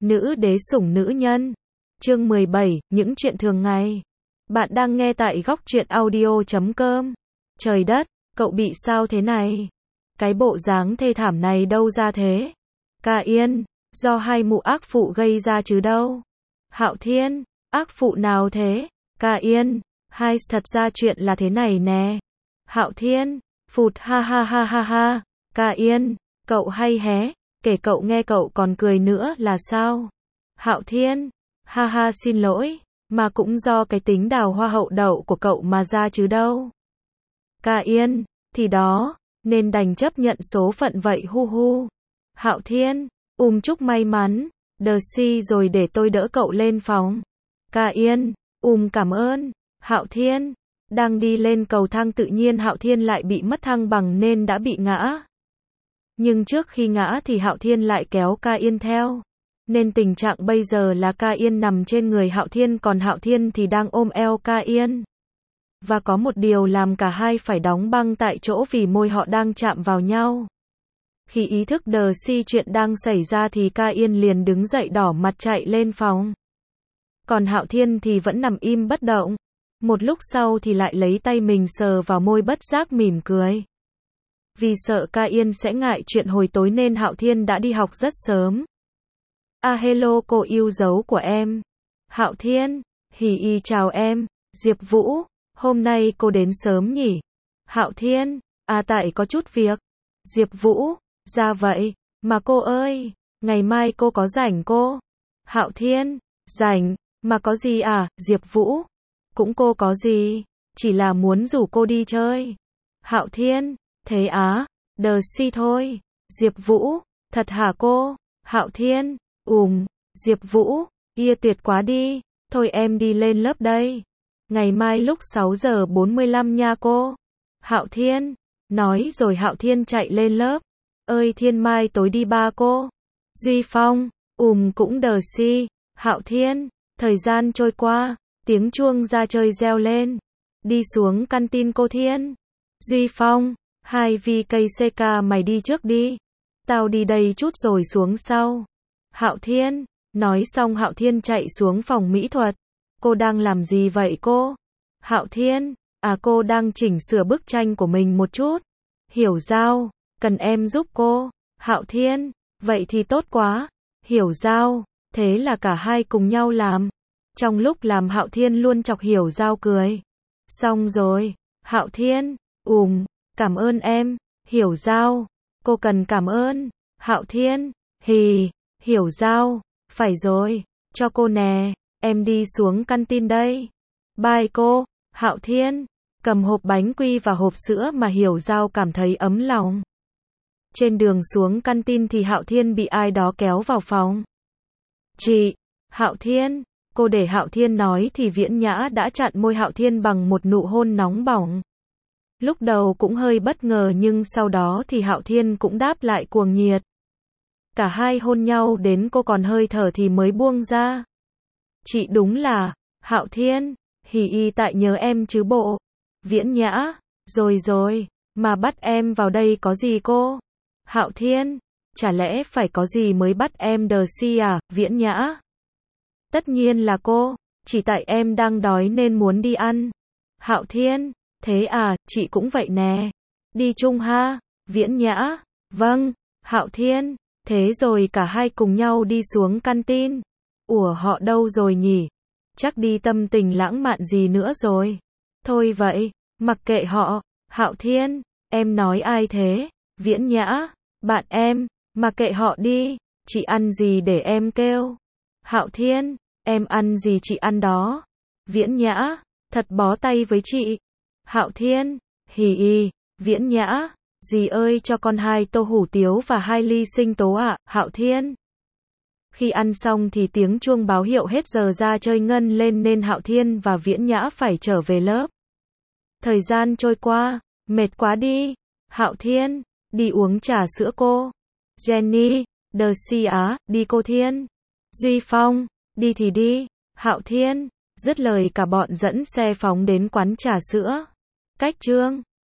Nữ đế sủng nữ nhân. Chương 17, những chuyện thường ngày. Bạn đang nghe tại góc truyện audio.com. Trời đất, cậu bị sao thế này? Cái bộ dáng thê thảm này đâu ra thế? Ca Yên, do hai mụ ác phụ gây ra chứ đâu. Hạo Thiên, ác phụ nào thế? Ca Yên, hai thật ra chuyện là thế này nè. Hạo Thiên, phụt ha ha ha ha ha. Ca Yên, cậu hay hé, kể cậu nghe cậu còn cười nữa là sao? Hạo Thiên, ha ha xin lỗi, mà cũng do cái tính đào hoa hậu đậu của cậu mà ra chứ đâu. Ca Yên, thì đó, nên đành chấp nhận số phận vậy hu hu. Hạo Thiên, chúc may mắn, si rồi để tôi đỡ cậu lên phòng. Ca Yên, cảm ơn. Hạo Thiên, đang đi lên cầu thang tự nhiên Hạo Thiên lại bị mất thăng bằng nên đã bị ngã. Nhưng trước khi ngã thì Hạo Thiên lại kéo Ca Yên theo. Nên tình trạng bây giờ là Ca Yên nằm trên người Hạo Thiên còn Hạo Thiên thì đang ôm eo Ca Yên. Và có một điều làm cả hai phải đóng băng tại chỗ vì môi họ đang chạm vào nhau. Khi ý thức si chuyện đang xảy ra thì Ca Yên liền đứng dậy đỏ mặt chạy lên phòng. Còn Hạo Thiên thì vẫn nằm im bất động. Một lúc sau thì lại lấy tay mình sờ vào môi bất giác mỉm cười. Vì sợ Ca Yên sẽ ngại chuyện hồi tối nên Hạo Thiên đã đi học rất sớm. Hello cô yêu dấu của em. Hạo Thiên, hì chào em, Diệp Vũ, hôm nay cô đến sớm nhỉ? Hạo Thiên, tại có chút việc. Diệp Vũ, ra vậy, mà cô ơi, ngày mai cô có rảnh cô? Hạo Thiên, rảnh, mà có gì à? Diệp Vũ, cũng cô có gì, chỉ là muốn rủ cô đi chơi. Hạo Thiên, thế á, si thôi. Diệp Vũ, thật hả cô? Hạo Thiên, Diệp Vũ, tuyệt quá đi, thôi em đi lên lớp đây. Ngày mai lúc 6 giờ 45 nha cô. Hạo Thiên, nói rồi Hạo Thiên chạy lên lớp. Ơi Thiên mai tối đi ba cô. Duy Phong, cũng si. Hạo Thiên, thời gian trôi qua, tiếng chuông ra chơi reo lên. Đi xuống căn tin cô Thiên. Duy Phong, 2VKCK mày đi trước đi. Tao đi đây chút rồi xuống sau. Hạo Thiên, nói xong Hạo Thiên chạy xuống phòng mỹ thuật. Cô đang làm gì vậy cô? Hạo Thiên, cô đang chỉnh sửa bức tranh của mình một chút. Hiểu Giao, cần em giúp cô. Hạo Thiên, vậy thì tốt quá. Hiểu Giao, thế là cả hai cùng nhau làm. Trong lúc làm Hạo Thiên luôn chọc Hiểu Giao cười. Xong rồi, Hạo Thiên, cảm ơn em, Hiểu Giao, cô cần cảm ơn. Hạo Thiên, Hiểu Giao, phải rồi, cho cô nè, em đi xuống căn tin đây. Bye cô. Hạo Thiên, cầm hộp bánh quy và hộp sữa mà Hiểu Giao cảm thấy ấm lòng. Trên đường xuống căn tin thì Hạo Thiên bị ai đó kéo vào phòng. Chị, Hạo Thiên, cô để Hạo Thiên nói thì Viễn Nhã đã chặn môi Hạo Thiên bằng một nụ hôn nóng bỏng. Lúc đầu cũng hơi bất ngờ nhưng sau đó thì Hạo Thiên cũng đáp lại cuồng nhiệt. Cả hai hôn nhau đến cô còn hơi thở thì mới buông ra. Chị đúng là, Hạo Thiên, tại nhớ em chứ bộ. Viễn Nhã, rồi, mà bắt em vào đây có gì cô? Hạo Thiên, chả lẽ phải có gì mới bắt em si à? Viễn Nhã, tất nhiên là cô, chỉ tại em đang đói nên muốn đi ăn. Hạo Thiên, thế à, chị cũng vậy nè. Đi chung ha? Viễn Nhã, vâng. Hạo Thiên, thế rồi cả hai cùng nhau đi xuống căn tin. Ủa họ đâu rồi nhỉ? Chắc đi tâm tình lãng mạn gì nữa rồi. Thôi vậy, mặc kệ họ. Hạo Thiên, em nói ai thế? Viễn Nhã, bạn em, mặc kệ họ đi. Chị ăn gì để em kêu? Hạo Thiên, em ăn gì chị ăn đó. Viễn Nhã, thật bó tay với chị. Hạo Thiên, Viễn Nhã, dì ơi cho con 2 tô hủ tiếu và 2 ly sinh tố ạ. Hạo Thiên. Khi ăn xong thì tiếng chuông báo hiệu hết giờ ra chơi ngân lên nên Hạo Thiên và Viễn Nhã phải trở về lớp. Thời gian trôi qua, mệt quá đi. Hạo Thiên, đi uống trà sữa cô. Jenny, si á, đi cô Thiên. Duy Phong, đi thì đi. Hạo Thiên, dứt lời cả bọn dẫn xe phóng đến quán trà sữa. Cách Trương